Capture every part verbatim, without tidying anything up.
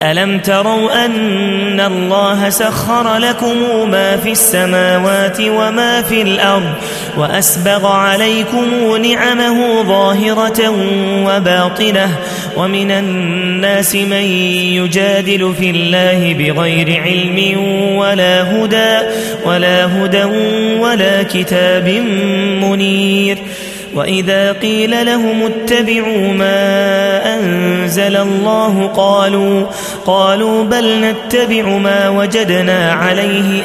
ألم تروا أن الله سخر لكم ما في السماوات وما في الأرض وأسبغ عليكم نعمه ظاهرة وباطنة ومن الناس من يجادل في الله بغير علم ولا هدى ولا هدى ولا كتاب منير وإذا قيل لهم اتبعوا ما أنزل الله قالوا قالوا بل نتبع ما وجدنا عليه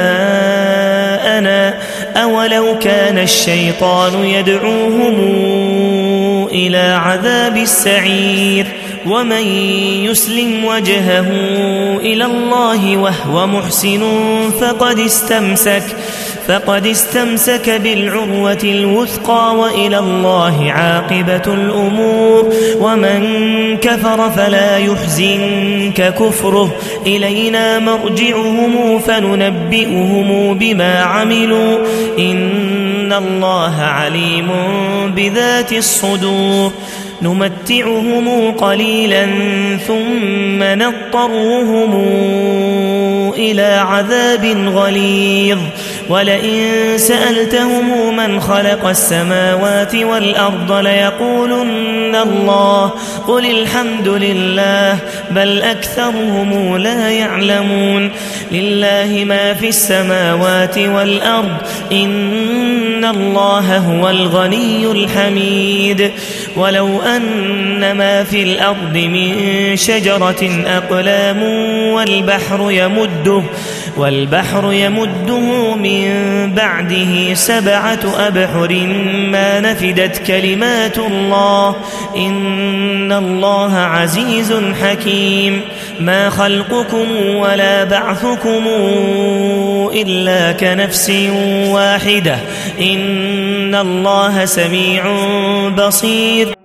آباءنا أولو كان الشيطان يدعوهم إلى عذاب السعير ومن يسلم وجهه إلى الله وهو محسن فقد استمسك فقد استمسك بالعروة الوثقى وإلى الله عاقبة الأمور ومن كفر فلا يحزنك كفره إلينا مرجعهم فننبئهم بما عملوا إن الله عليم بذات الصدور نمتعهم قليلا ثم نضطرهم إلى عذاب غليظ ولئن سألتهم من خلق السماوات والأرض ليقولن الله قل الحمد لله بل أكثرهم لا يعلمون لله ما في السماوات والأرض إن الله هو الغني الحميد ولو أن ما في الأرض من شجرة أقلام والبحر يمده والبحر يمده من بعده سبعة أبحر ما نفدت كلمات الله إن الله عزيز حكيم ما خلقكم ولا بعثكم إلا كنفس واحدة إن الله سميع بصير